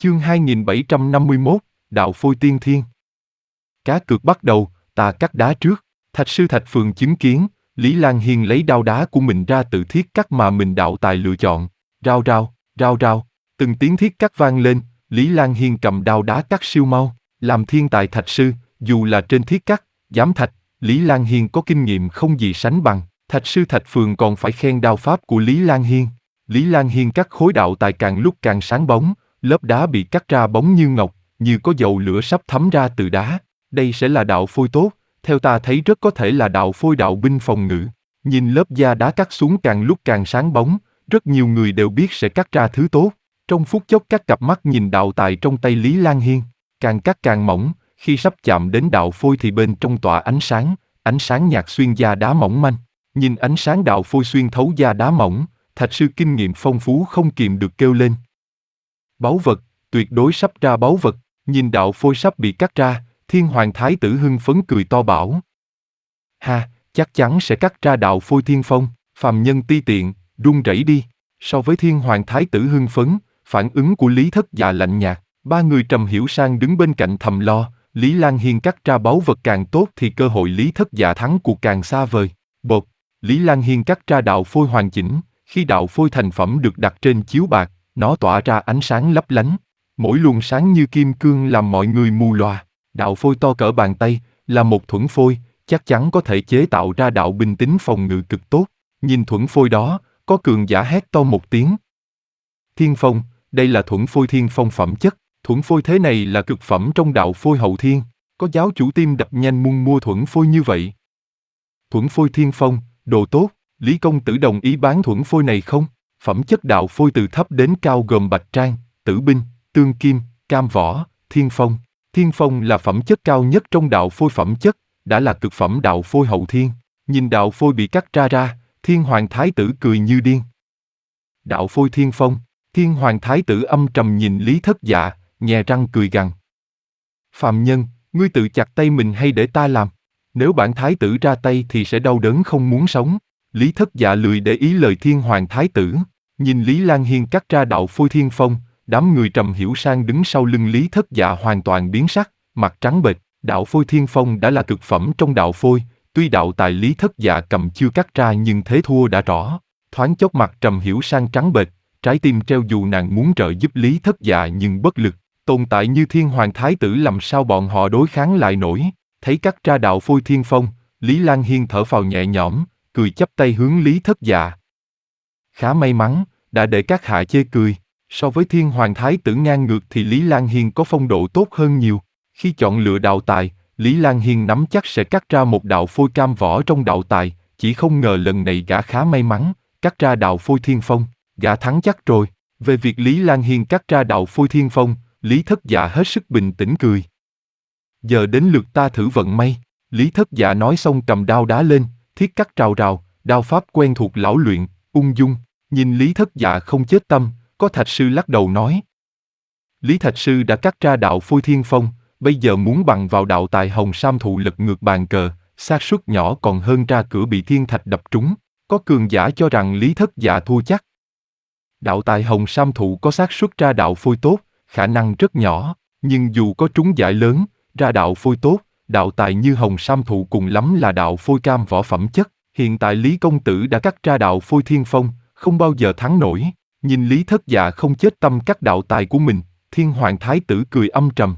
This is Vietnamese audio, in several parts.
Chương 2751, Đạo Phôi Tiên Thiên. Cá cược bắt đầu, ta cắt đá trước. Thạch sư Thạch Phường chứng kiến, Lý Lan Hiên lấy đao đá của mình ra tự thiết cắt mà mình đạo tài lựa chọn. Rao rao, rao rao, từng tiếng thiết cắt vang lên, Lý Lan Hiên cầm đao đá cắt siêu mau. Làm thiên tài thạch sư, dù là trên thiết cắt, giám thạch, Lý Lan Hiên có kinh nghiệm không gì sánh bằng. Thạch sư Thạch Phường còn phải khen đao pháp của Lý Lan Hiên. Lý Lan Hiên cắt khối đạo tài càng lúc càng sáng bóng, lớp đá bị cắt ra bóng như ngọc, như có dầu lửa sắp thấm ra từ đá. Đây sẽ là đạo phôi tốt, theo ta thấy rất có thể là đạo phôi đạo binh phòng ngự. Nhìn lớp da đá cắt xuống càng lúc càng sáng bóng, rất nhiều người đều biết sẽ cắt ra thứ tốt. Trong phút chốc các cặp mắt nhìn đạo tài trong tay Lý Lan Hiên, càng cắt càng mỏng, khi sắp chạm đến đạo phôi thì bên trong tỏa ánh sáng nhạt xuyên da đá mỏng manh. Nhìn ánh sáng đạo phôi xuyên thấu da đá mỏng, thạch sư kinh nghiệm phong phú không kìm được kêu lên. Báu vật, tuyệt đối sắp ra báu vật. Nhìn đạo phôi sắp bị cắt ra, Thiên Hoàng Thái tử hưng phấn cười to bảo: ha, chắc chắn sẽ cắt ra đạo phôi thiên phong. Phàm nhân ti tiện, run rẩy đi. So với Thiên Hoàng Thái tử hưng phấn, phản ứng của Lý Thất Dạ lạnh nhạt. Ba người Trầm Hiểu Sang đứng bên cạnh thầm lo, Lý Lan Hiên cắt ra báu vật càng tốt thì cơ hội Lý Thất Dạ thắng cuộc càng xa vời. Bột, Lý Lan Hiên cắt ra đạo phôi hoàn chỉnh. Khi đạo phôi thành phẩm được đặt trên chiếu bạc, nó tỏa ra ánh sáng lấp lánh. Mỗi luồng sáng như kim cương làm mọi người mù lòa. Đạo phôi to cỡ bàn tay, là một thuẫn phôi, chắc chắn có thể chế tạo ra đạo binh tính phòng ngự cực tốt. Nhìn thuẫn phôi đó, có cường giả hét to một tiếng. Thiên phong, đây là thuẫn phôi thiên phong phẩm chất. Thuẫn phôi thế này là cực phẩm trong đạo phôi hậu thiên. Có giáo chủ tim đập nhanh muốn mua thuẫn phôi như vậy. Thuẫn phôi thiên phong, đồ tốt. Lý công tử đồng ý bán thuẫn phôi này không? Phẩm chất đạo phôi từ thấp đến cao gồm bạch trang, tử binh, tương kim, cam võ, thiên phong. Thiên phong là phẩm chất cao nhất trong đạo phôi phẩm chất, đã là cực phẩm đạo phôi hậu thiên. Nhìn đạo phôi bị cắt ra, Thiên Hoàng Thái tử cười như điên. Đạo phôi thiên phong, Thiên Hoàng Thái tử âm trầm nhìn Lý Thất Dạ, nhè răng cười gằn. Phàm nhân, ngươi tự chặt tay mình hay để ta làm? Nếu bản thái tử ra tay thì sẽ đau đớn không muốn sống. Lý Thất Dạ lười để ý lời Thiên Hoàng Thái tử. Nhìn Lý Lan Hiên cắt ra đạo phôi thiên phong, đám người Trầm Hiểu Sang đứng sau lưng Lý Thất Dạ hoàn toàn biến sắc, mặt trắng bệch. Đạo phôi thiên phong đã là cực phẩm trong đạo phôi, tuy đạo tài Lý Thất Dạ cầm chưa cắt ra nhưng thế thua đã rõ. Thoáng chốc mặt Trầm Hiểu Sang trắng bệch, trái tim treo dù nàng muốn trợ giúp Lý Thất Dạ nhưng bất lực. Tồn tại như Thiên Hoàng Thái tử làm sao bọn họ đối kháng lại nổi. Thấy cắt ra đạo phôi thiên phong, Lý Lan Hiên thở phào nhẹ nhõm, cười chắp tay hướng Lý Thất Dạ. Khá may mắn, đã để các hạ chê cười. So với Thiên Hoàng Thái tử ngang ngược thì Lý Lan Hiên có phong độ tốt hơn nhiều. Khi chọn lựa đạo tài, Lý Lan Hiên nắm chắc sẽ cắt ra một đạo phôi cam võ trong đạo tài, chỉ không ngờ lần này gã khá may mắn, cắt ra đạo phôi thiên phong, gã thắng chắc rồi. Về việc Lý Lan Hiên cắt ra đạo phôi thiên phong, Lý Thất Dạ hết sức bình tĩnh cười. Giờ đến lượt ta thử vận may. Lý Thất Dạ nói xong cầm đao đá lên, thiết cắt rào rào, đao pháp quen thuộc lão luyện, ung dung. Nhìn Lý Thất Dạ không chết tâm, có thạch sư lắc đầu nói. Lý thạch sư đã cắt ra đạo phôi thiên phong, bây giờ muốn bằng vào đạo tài hồng sam thụ lật ngược bàn cờ, xác suất nhỏ còn hơn ra cửa bị thiên thạch đập trúng. Có cường giả cho rằng Lý Thất Dạ thua chắc. Đạo tài hồng sam thụ có xác suất ra đạo phôi tốt, khả năng rất nhỏ, nhưng dù có trúng giải lớn, ra đạo phôi tốt, đạo tài như hồng sam thụ cùng lắm là đạo phôi cam võ phẩm chất. Hiện tại Lý công tử đã cắt ra đạo phôi thiên phong, không bao giờ thắng nổi. Nhìn Lý Thất Dạ không chết tâm cắt đạo tài của mình, Thiên Hoàng Thái tử cười âm trầm.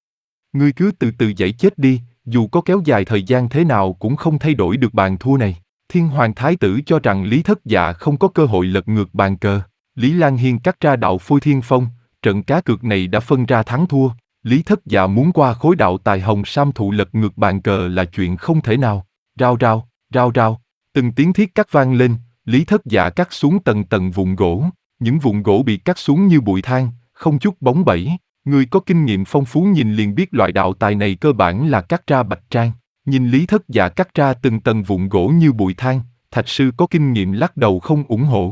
Ngươi cứ từ từ giải chết đi, dù có kéo dài thời gian thế nào cũng không thay đổi được bàn thua này. Thiên Hoàng Thái tử cho rằng Lý Thất Dạ không có cơ hội lật ngược bàn cờ. Lý Lan Hiên cắt ra đạo phôi thiên phong, trận cá cược này đã phân ra thắng thua. Lý Thất Dạ muốn qua khối đạo tài hồng sam thụ lật ngược bàn cờ là chuyện không thể nào. Rao rao, rao rao, từng tiếng thiết cắt vang lên, Lý Thất Dạ cắt xuống tầng tầng vụn gỗ. Những vụn gỗ bị cắt xuống như bụi than, không chút bóng bẩy. Người có kinh nghiệm phong phú nhìn liền biết loại đạo tài này cơ bản là cắt ra bạch trang. Nhìn Lý Thất Dạ cắt ra từng tầng vụn gỗ như bụi than, thạch sư có kinh nghiệm lắc đầu không ủng hộ.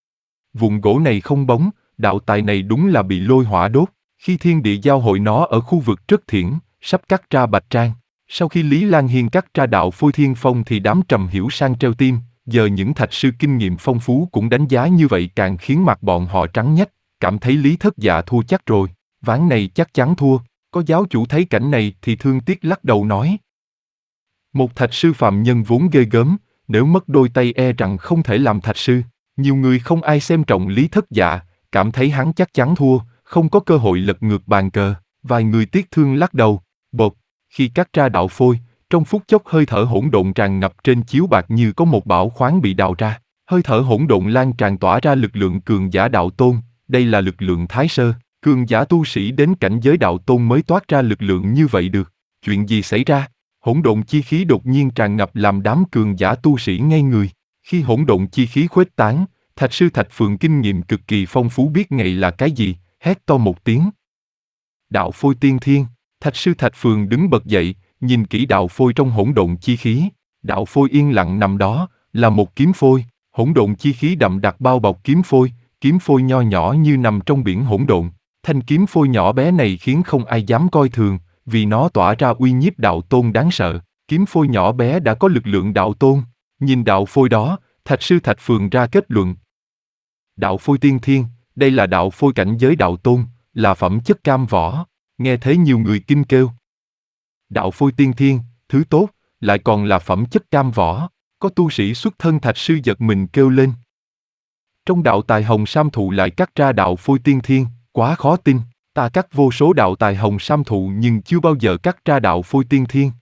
Vụn gỗ này không bóng, đạo tài này đúng là bị lôi hỏa đốt. Khi thiên địa giao hội nó ở khu vực rất thiển, sắp cắt ra bạch trang. Sau khi Lý Lan Hiên cắt ra đạo phôi thiên phong thì đám Trầm Hiểu Sang treo tim. Giờ những thạch sư kinh nghiệm phong phú cũng đánh giá như vậy càng khiến mặt bọn họ trắng nhách, cảm thấy Lý Thất Dạ thua chắc rồi. ván này chắc chắn thua. Có giáo chủ thấy cảnh này thì thương tiếc lắc đầu nói. Một thạch sư phàm nhân vốn ghê gớm, nếu mất đôi tay e rằng không thể làm thạch sư. Nhiều người không ai xem trọng Lý Thất Dạ, cảm thấy hắn chắc chắn thua, không có cơ hội lật ngược bàn cờ. Vài người tiếc thương lắc đầu. Bột, khi cắt ra đạo phôi, trong phút chốc hơi thở hỗn độn tràn ngập trên chiếu bạc như có một bảo khoáng bị đào ra. Hơi thở hỗn độn lan tràn tỏa ra lực lượng cường giả đạo tôn, đây là lực lượng thái sơ. Cường giả tu sĩ đến cảnh giới đạo tôn mới toát ra lực lượng như vậy được. Chuyện gì xảy ra? Hỗn độn chi khí đột nhiên tràn ngập làm đám cường giả tu sĩ ngây người. Khi hỗn độn chi khí khuếch tán, Thạch sư Thạch Phường kinh nghiệm cực kỳ phong phú biết ngay là cái gì, hét to một tiếng. Đạo phôi tiên thiên. Thạch sư Thạch Phường đứng bật dậy, nhìn kỹ đạo phôi trong hỗn độn chi khí. Đạo phôi yên lặng nằm đó, là một kiếm phôi. Hỗn độn chi khí đậm đặc bao bọc kiếm phôi nho nhỏ như nằm trong biển hỗn độn. Thanh kiếm phôi nhỏ bé này khiến không ai dám coi thường, vì nó tỏa ra uy nhiếp đạo tôn đáng sợ. Kiếm phôi nhỏ bé đã có lực lượng đạo tôn. Nhìn đạo phôi đó, Thạch sư Thạch Phường ra kết luận. Đạo phôi tiên thiên, đây là đạo phôi cảnh giới đạo tôn, là phẩm chất cam võ. Nghe thấy nhiều người kinh kêu. Đạo phôi tiên thiên, thứ tốt, lại còn là phẩm chất cam võ. Có tu sĩ xuất thân Thạch sư giật mình kêu lên. Trong đạo tài hồng sam thụ lại cắt ra đạo phôi tiên thiên, quá khó tin. Ta cắt vô số đạo tài hồng sam thụ nhưng chưa bao giờ cắt ra đạo phôi tiên thiên.